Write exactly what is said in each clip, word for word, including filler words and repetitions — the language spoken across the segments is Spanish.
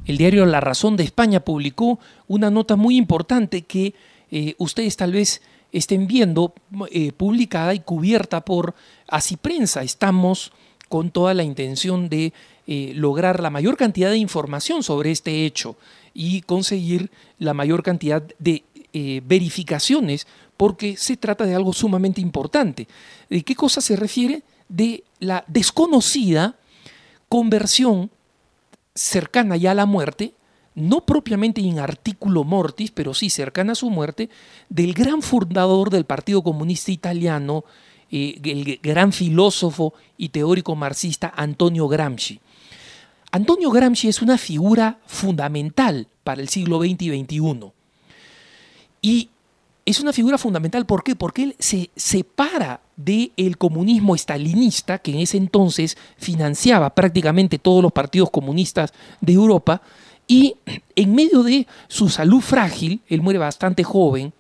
el diario La Razón de España publicó una nota muy importante que eh, ustedes tal vez estén viendo, eh, publicada y cubierta por Así Prensa. Estamos con toda la intención de eh, lograr la mayor cantidad de información sobre este hecho y conseguir la mayor cantidad de eh, verificaciones, porque se trata de algo sumamente importante. ¿De qué cosa se refiere? De la desconocida conversión cercana ya a la muerte, no propiamente in articulo mortis, pero sí cercana a su muerte, del gran fundador del Partido Comunista Italiano, eh, el gran filósofo y teórico marxista Antonio Gramsci. Antonio Gramsci es una figura fundamental para el siglo veinte y veintiuno. Y es una figura fundamental, ¿por qué? Porque él se separa del comunismo estalinista, que en ese entonces financiaba prácticamente todos los partidos comunistas de Europa, y en medio de su salud frágil, él muere bastante joven,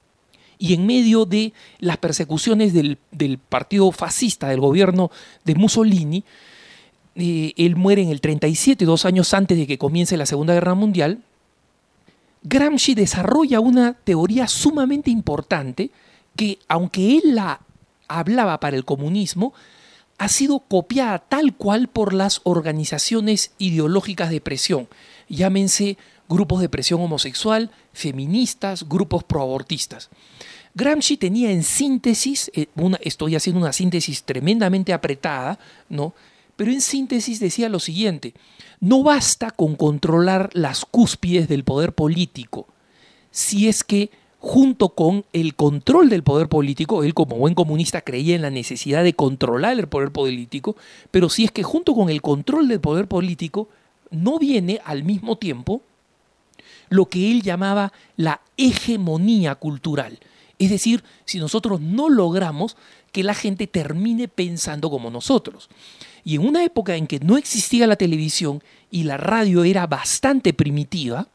y en medio de las persecuciones del, del partido fascista, del gobierno de Mussolini, eh, él muere en el treinta y siete, dos años antes de que comience la Segunda Guerra Mundial. Gramsci desarrolla una teoría sumamente importante que, aunque él la hablaba para el comunismo, ha sido copiada tal cual por las organizaciones ideológicas de presión. Llámense grupos de presión homosexual, feministas, grupos proabortistas. Gramsci tenía en síntesis, una, estoy haciendo una síntesis tremendamente apretada, ¿no? Pero en síntesis decía lo siguiente: no basta con controlar las cúspides del poder político, si es que junto con el control del poder político, él como buen comunista creía en la necesidad de controlar el poder político, pero si es que junto con el control del poder político no viene al mismo tiempo lo que él llamaba la hegemonía cultural. Es decir, si nosotros no logramos que la gente termine pensando como nosotros. Y en una época en que no existía la televisión y la radio era bastante primitiva,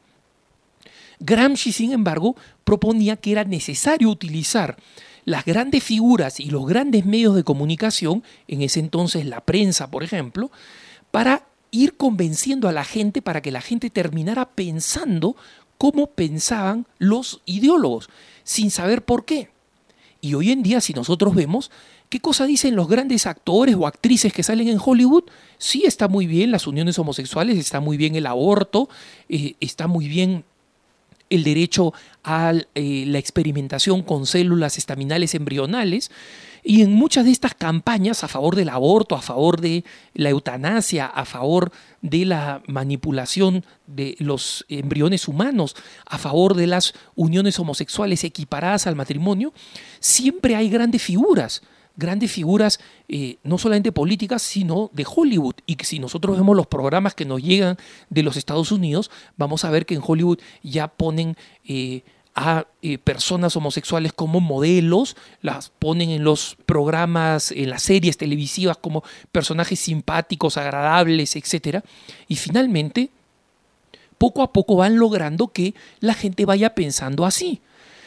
Gramsci, sin embargo, proponía que era necesario utilizar las grandes figuras y los grandes medios de comunicación, en ese entonces la prensa, por ejemplo, para ir convenciendo a la gente, para que la gente terminara pensando como pensaban los ideólogos, sin saber por qué. Y hoy en día, si nosotros vemos qué cosa dicen los grandes actores o actrices que salen en Hollywood, sí está muy bien las uniones homosexuales, está muy bien el aborto, eh, está muy bien el derecho a eh, la experimentación con células estaminales embrionales, y en muchas de estas campañas a favor del aborto, a favor de la eutanasia, a favor de la manipulación de los embriones humanos, a favor de las uniones homosexuales equiparadas al matrimonio, siempre hay grandes figuras, grandes figuras eh, no solamente políticas, sino de Hollywood. Y que si nosotros vemos los programas que nos llegan de los Estados Unidos, vamos a ver que en Hollywood ya ponen eh, a eh, personas homosexuales como modelos, las ponen en los programas, en las series televisivas como personajes simpáticos, agradables, etcétera. Y finalmente, poco a poco van logrando que la gente vaya pensando así.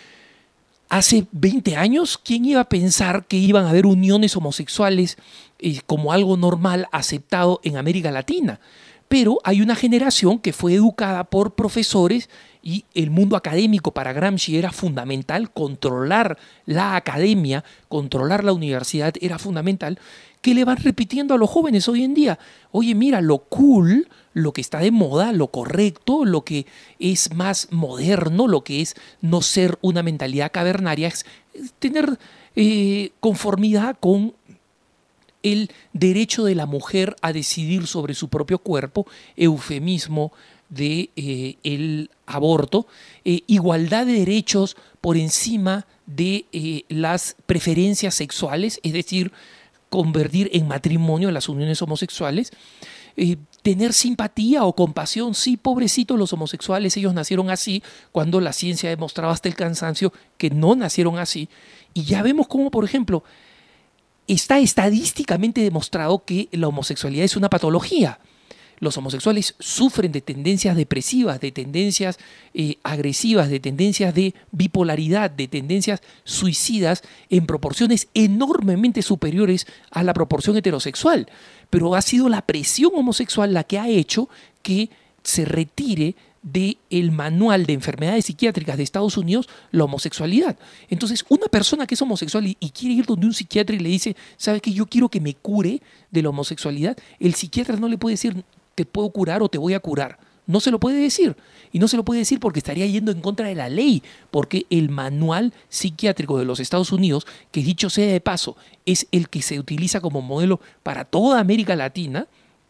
Hace veinte años, ¿quién iba a pensar que iban a haber uniones homosexuales eh, como algo normal aceptado en América Latina? Pero hay una generación que fue educada por profesores, y el mundo académico para Gramsci era fundamental, controlar la academia, controlar la universidad era fundamental, que le van repitiendo a los jóvenes hoy en día: oye, mira, lo cool, lo que está de moda, lo correcto, lo que es más moderno, lo que es no ser una mentalidad cavernaria, es tener eh, conformidad con el derecho de la mujer a decidir sobre su propio cuerpo, eufemismo de eh, el aborto, eh, igualdad de derechos por encima de eh, las preferencias sexuales, es decir, convertir en matrimonio las uniones homosexuales, eh, tener simpatía o compasión. Sí, pobrecitos los homosexuales, ellos nacieron así, cuando la ciencia ha demostrado hasta el cansancio que no nacieron así. Y ya vemos cómo, por ejemplo, está estadísticamente demostrado que la homosexualidad es una patología. Los homosexuales sufren de tendencias depresivas, de tendencias eh, agresivas, de tendencias de bipolaridad, de tendencias suicidas en proporciones enormemente superiores a la proporción heterosexual. Pero ha sido la presión homosexual la que ha hecho que se retire del manual de enfermedades psiquiátricas de Estados Unidos la homosexualidad. Entonces, una persona que es homosexual y, y quiere ir donde un psiquiatra y le dice, ¿sabe qué? Yo quiero que me cure de la homosexualidad, el psiquiatra no le puede decir, te puedo curar o te voy a curar. No se lo puede decir. Y no se lo puede decir porque estaría yendo en contra de la ley, porque el manual psiquiátrico de los Estados Unidos, que dicho sea de paso, es el que se utiliza como modelo para toda América Latina,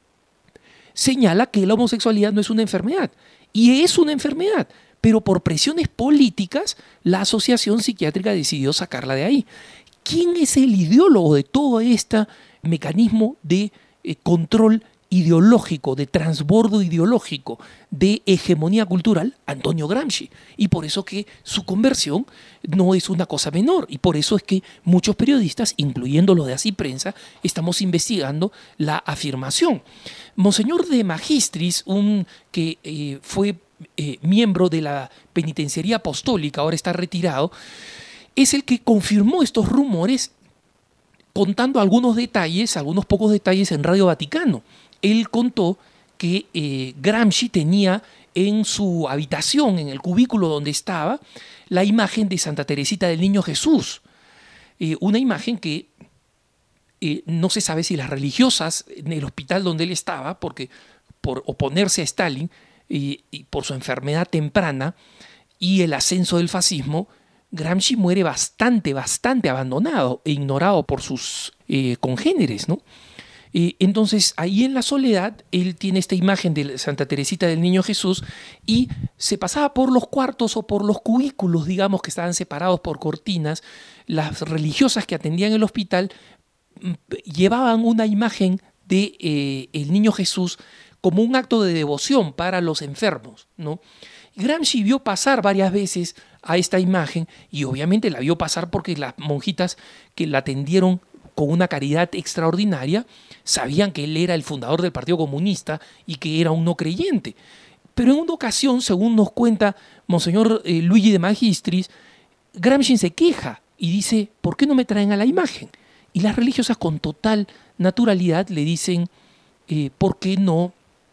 señala que la homosexualidad no es una enfermedad. Y es una enfermedad, pero por presiones políticas, la Asociación Psiquiátrica decidió sacarla de ahí. ¿Quién es el ideólogo de todo este mecanismo de eh, control ideológico, de transbordo ideológico, de hegemonía cultural? Antonio Gramsci. Y por eso que su conversión no es una cosa menor. Y por eso es que muchos periodistas, incluyendo los de Así Prensa, estamos investigando la afirmación. Monseñor de Magistris, un que eh, fue eh, miembro de la penitenciaría apostólica, ahora está retirado, es el que confirmó estos rumores contando algunos detalles, algunos pocos detalles en Radio Vaticano. Él contó que eh, Gramsci tenía en su habitación, en el cubículo donde estaba, la imagen de Santa Teresita del Niño Jesús. Eh, una imagen que eh, no se sabe si las religiosas en el hospital donde él estaba, porque por oponerse a Stalin eh, y por su enfermedad temprana y el ascenso del fascismo, Gramsci muere bastante, bastante abandonado e ignorado por sus eh, congéneres, ¿no? Eh, entonces, ahí en la soledad, él tiene esta imagen de Santa Teresita del Niño Jesús y se pasaba por los cuartos o por los cubículos, digamos, que estaban separados por cortinas. Las religiosas que atendían el hospital llevaban una imagen de eh, el Niño Jesús como un acto de devoción para los enfermos, ¿no? Gramsci vio pasar varias veces a esta imagen y obviamente la vio pasar porque las monjitas que la atendieron con una caridad extraordinaria, sabían que él era el fundador del Partido Comunista y que era un no creyente. Pero en una ocasión, según nos cuenta Monseñor eh, Luigi de Magistris, Gramsci se queja y dice, ¿por qué no me traen a la imagen? Y las religiosas con total naturalidad le dicen, eh, ¿por qué no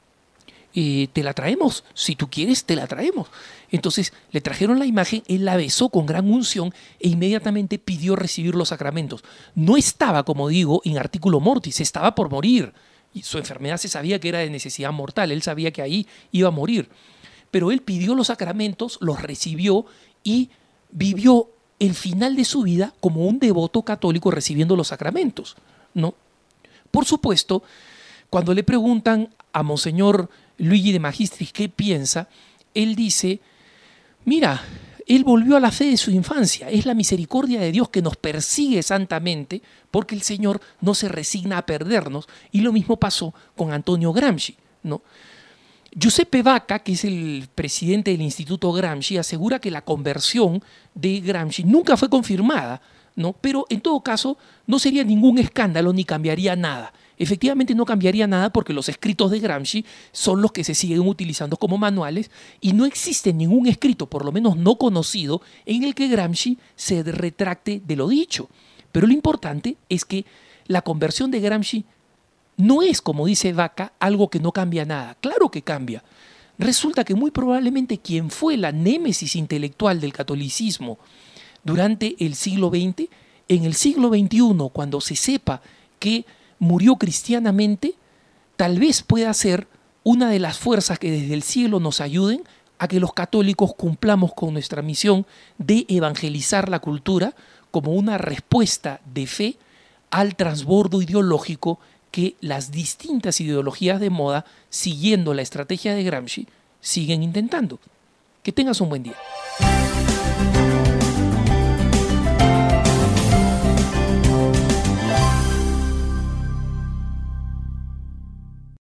eh, te la traemos? Si tú quieres, te la traemos. Entonces le trajeron la imagen, él la besó con gran unción e inmediatamente pidió recibir los sacramentos. No estaba, como digo, in articulo mortis, estaba por morir. Y su enfermedad se sabía que era de necesidad mortal, él sabía que ahí iba a morir. Pero él pidió los sacramentos, los recibió y vivió el final de su vida como un devoto católico recibiendo los sacramentos, ¿no? Por supuesto, cuando le preguntan a Monseñor Luigi de Magistris qué piensa, él dice, mira, él volvió a la fe de su infancia, es la misericordia de Dios que nos persigue santamente porque el Señor no se resigna a perdernos, y lo mismo pasó con Antonio Gramsci, ¿no? Giuseppe Vacca, que es el presidente del Instituto Gramsci, asegura que la conversión de Gramsci nunca fue confirmada, ¿no? Pero en todo caso no sería ningún escándalo ni cambiaría nada. Efectivamente no cambiaría nada porque los escritos de Gramsci son los que se siguen utilizando como manuales y no existe ningún escrito, por lo menos no conocido, en el que Gramsci se retracte de lo dicho. Pero lo importante es que la conversión de Gramsci no es, como dice Vacca, algo que no cambia nada. Claro que cambia. Resulta que muy probablemente quien fue la némesis intelectual del catolicismo durante el siglo veinte, en el siglo veintiuno, cuando se sepa que murió cristianamente, tal vez pueda ser una de las fuerzas que desde el cielo nos ayuden a que los católicos cumplamos con nuestra misión de evangelizar la cultura como una respuesta de fe al transbordo ideológico que las distintas ideologías de moda, siguiendo la estrategia de Gramsci, siguen intentando. Que tengas un buen día.